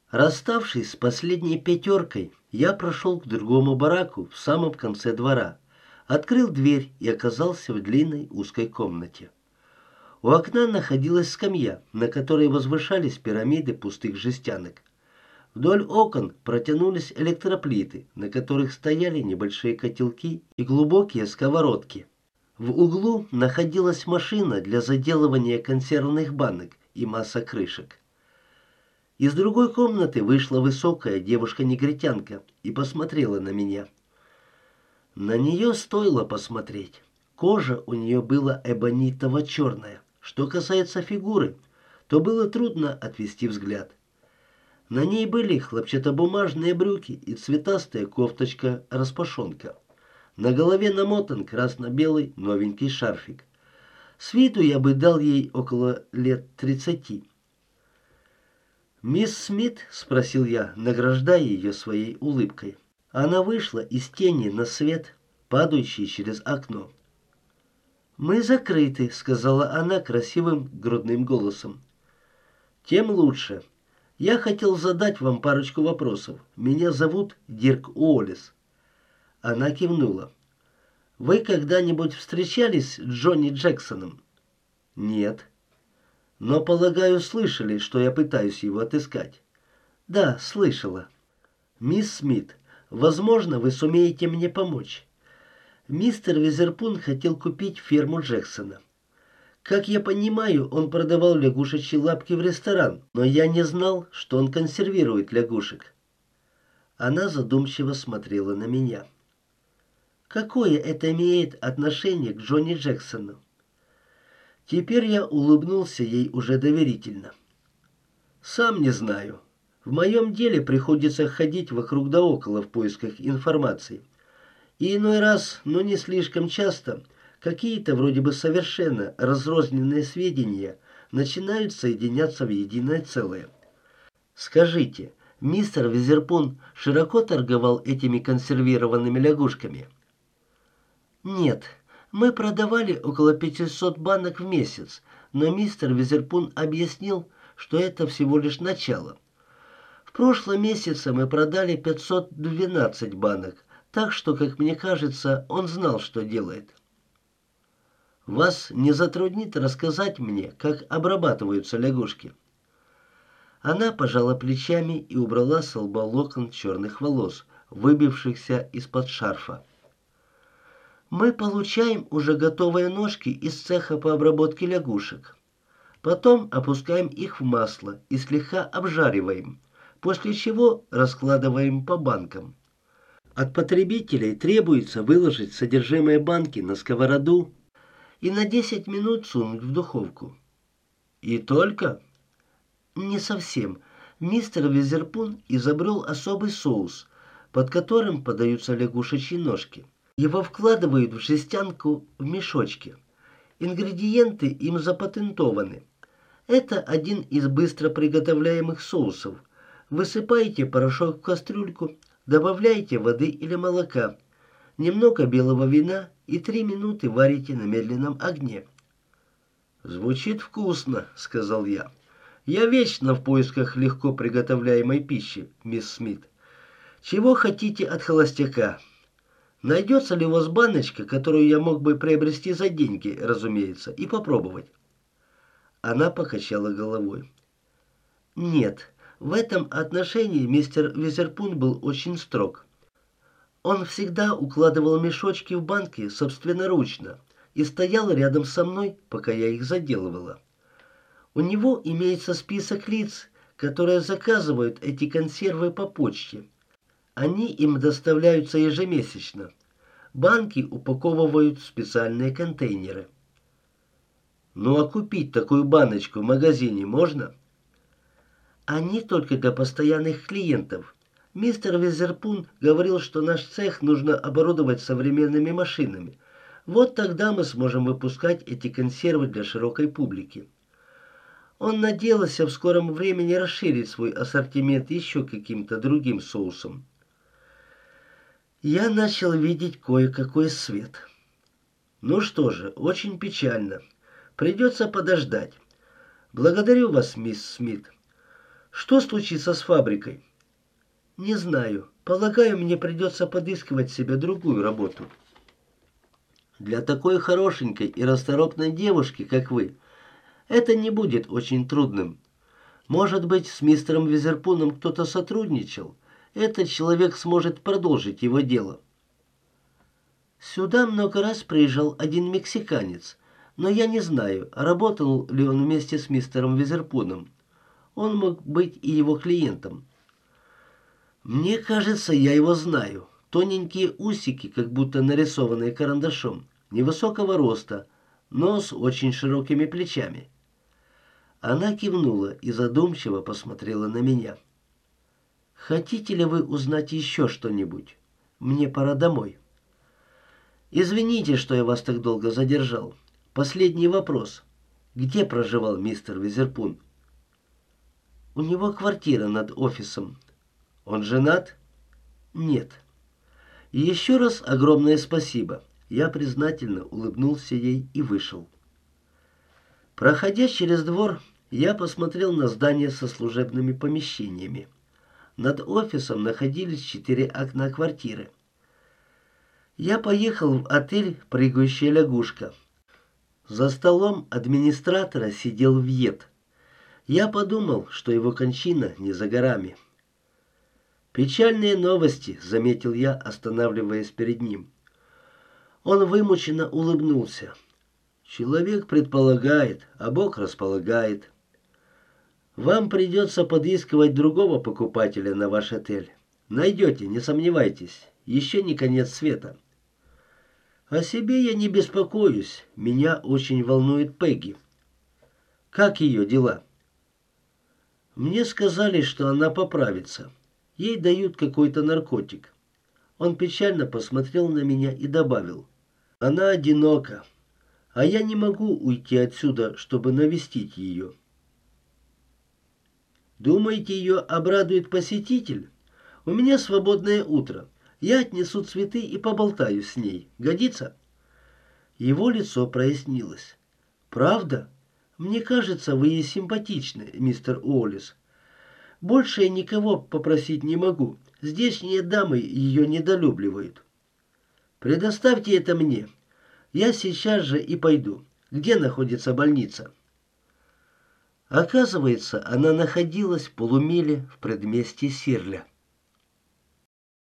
Расставшись с последней пятеркой, я прошел к другому бараку в самом конце двора, открыл дверь и оказался в длинной узкой комнате. У окна находилась скамья, на которой возвышались пирамиды пустых жестянок. Вдоль окон протянулись электроплиты, на которых стояли небольшие котелки и глубокие сковородки. В углу находилась машина для заделывания консервных банок и масса крышек. Из другой комнаты вышла высокая девушка-негритянка и посмотрела на меня. На нее стоило посмотреть. Кожа у нее была эбонитово-черная. Что касается фигуры, то было трудно отвести взгляд. На ней были хлопчатобумажные брюки и цветастая кофточка-распашонка. На голове намотан красно-белый новенький шарфик. С виду я бы дал ей около лет 30. «Мисс Смит?» — спросил я, награждая ее своей улыбкой. Она вышла из тени на свет, падающий через окно. «Мы закрыты», — сказала она красивым грудным голосом. «Тем лучше. Я хотел задать вам парочку вопросов. Меня зовут Дирк Уоллес». Она кивнула. «Вы когда-нибудь встречались с Джонни Джексоном?» «Нет». «Но, полагаю, слышали, что я пытаюсь его отыскать?» «Да, слышала». «Мисс Смит, возможно, вы сумеете мне помочь. Мистер Визерпун хотел купить ферму Джексона. Как я понимаю, он продавал лягушечьи лапки в ресторан, но я не знал, что он консервирует лягушек». Она задумчиво смотрела на меня. «Какое это имеет отношение к Джонни Джексону?» Теперь я улыбнулся ей уже доверительно. «Сам не знаю. В моем деле приходится ходить вокруг да около в поисках информации. И иной раз, но не слишком часто, какие-то вроде бы совершенно разрозненные сведения начинают соединяться в единое целое. Скажите, мистер Визерпун широко торговал этими консервированными лягушками?» «Нет, мы продавали около 500 банок в месяц, но мистер Визерпун объяснил, что это всего лишь начало. В прошлом месяце мы продали 512 банок, так что, как мне кажется, он знал, что делает». «Вас не затруднит рассказать мне, как обрабатываются лягушки?» Она пожала плечами и убрала с лба локон черных волос, выбившихся из-под шарфа. «Мы получаем уже готовые ножки из цеха по обработке лягушек. Потом опускаем их в масло и слегка обжариваем, после чего раскладываем по банкам. От потребителей требуется выложить содержимое банки на сковороду и на 10 минут сунуть в духовку». «И только?» «Не совсем. Мистер Визерпун изобрел особый соус, под которым подаются лягушечьи ножки. Его вкладывают в жестянку в мешочке. Ингредиенты им запатентованы. Это один из быстро приготовляемых соусов. Высыпаете порошок в кастрюльку, добавляете воды или молока, немного белого вина и 3 минуты варите на медленном огне». «Звучит вкусно», — сказал я. «Я вечно в поисках легко приготовляемой пищи, мисс Смит. Чего хотите от холостяка? Найдется ли у вас баночка, которую я мог бы приобрести за деньги, разумеется, и попробовать?» Она покачала головой. «Нет, в этом отношении мистер Визерпун был очень строг. Он всегда укладывал мешочки в банки собственноручно и стоял рядом со мной, пока я их заделывала. У него имеется список лиц, которые заказывают эти консервы по почте. Они им доставляются ежемесячно. Банки упаковывают в специальные контейнеры». «Ну а купить такую баночку в магазине можно?» «Они только для постоянных клиентов. Мистер Визерпун говорил, что наш цех нужно оборудовать современными машинами. Вот тогда мы сможем выпускать эти консервы для широкой публики. Он надеялся в скором времени расширить свой ассортимент еще каким-то другим соусом». Я начал видеть кое-какой свет. «Ну что же, очень печально. Придется подождать. Благодарю вас, мисс Смит. Что случится с фабрикой? Не знаю. Полагаю, мне придется подыскивать себе другую работу. Для такой хорошенькой и расторопной девушки, как вы, это не будет очень трудным. Может быть, с мистером Визерпуном кто-то сотрудничал? Этот человек сможет продолжить его дело. Сюда много раз приезжал один мексиканец, но я не знаю, работал ли он вместе с мистером Визерпуном. Он мог быть и его клиентом. Мне кажется, я его знаю. Тоненькие усики, как будто нарисованные карандашом, невысокого роста, но с очень широкими плечами. Она кивнула и задумчиво посмотрела на меня. «Хотите ли вы узнать еще что-нибудь? Мне пора домой». «Извините, что я вас так долго задержал. Последний вопрос. Где проживал мистер Визерпун?» «У него квартира над офисом». «Он женат?» «Нет». «И еще раз огромное спасибо». Я признательно улыбнулся ей и вышел. Проходя через двор, я посмотрел на здание со служебными помещениями. Над офисом находились 4 окна квартиры. Я поехал в отель «Прыгающая лягушка». За столом администратора сидел Вьет. Я подумал, что его кончина не за горами. «Печальные новости», — заметил я, останавливаясь перед ним. Он вымученно улыбнулся. «Человек предполагает, а Бог располагает. Вам придется подыскивать другого покупателя на ваш отель. Найдете, не сомневайтесь, еще не конец света». «О себе я не беспокоюсь, меня очень волнует Пегги». «Как ее дела?» «Мне сказали, что она поправится. Ей дают какой-то наркотик». Он печально посмотрел на меня и добавил: «Она одинока, а я не могу уйти отсюда, чтобы навестить ее». «Думаете, ее обрадует посетитель? У меня свободное утро. Я отнесу цветы и поболтаю с ней. Годится?» Его лицо прояснилось. «Правда? Мне кажется, вы ей симпатичны, мистер Уоллес. Больше я никого попросить не могу. Здешние дамы ее недолюбливают. Предоставьте это мне. Я сейчас же и пойду. Где находится больница?» Оказывается, она находилась в полумиле в предместье Сирля.